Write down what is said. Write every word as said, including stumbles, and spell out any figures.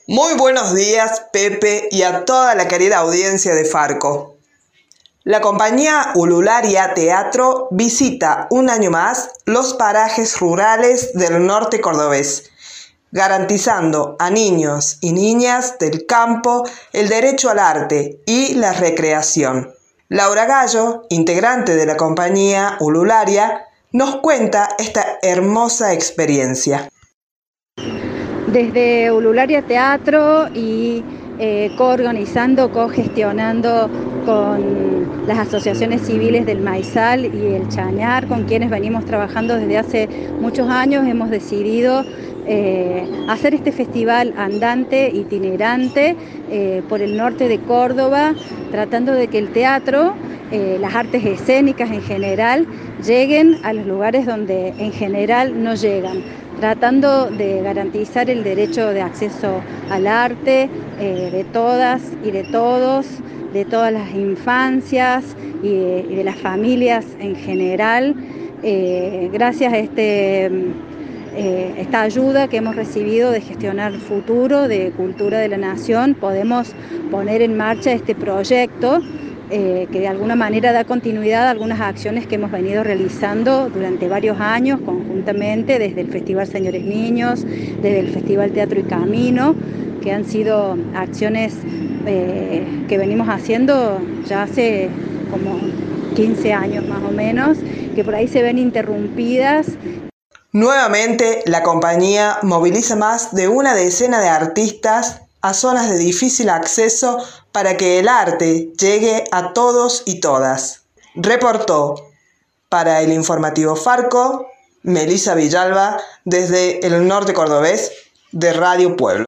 Muy buenos días, Pepe, y a toda la querida audiencia de Farco. La compañía Ulularia Teatro visita un año más los parajes rurales del norte cordobés, garantizando a niños y niñas del campo el derecho al arte y la recreación. Laura Gallo, integrante de la compañía Ulularia, nos cuenta esta hermosa experiencia. Desde Ulularia Teatro y eh, coorganizando, cogestionando con las asociaciones civiles del Maizal y el Chañar, con quienes venimos trabajando desde hace muchos años, hemos decidido eh, hacer este festival andante, itinerante, eh, por el norte de Córdoba, tratando de que el teatro, eh, las artes escénicas en general, lleguen a los lugares donde en general no llegan, tratando de garantizar el derecho de acceso al arte eh, de todas y de todos, de todas las infancias y de, y de las familias en general. Eh, gracias a este, eh, esta ayuda que hemos recibido de Gestionar Futuro, de Cultura de la Nación, podemos poner en marcha este proyecto Eh, que de alguna manera da continuidad a algunas acciones que hemos venido realizando durante varios años conjuntamente, desde el Festival Señores Niños, desde el Festival Teatro y Camino, que han sido acciones eh, que venimos haciendo ya hace como quince años más o menos, que por ahí se ven interrumpidas. Nuevamente, la compañía moviliza más de una decena de artistas a zonas de difícil acceso para que el arte llegue a todos y todas. Reportó para el informativo Farco, Melissa Villalba, desde el norte cordobés de Radio Pueblo.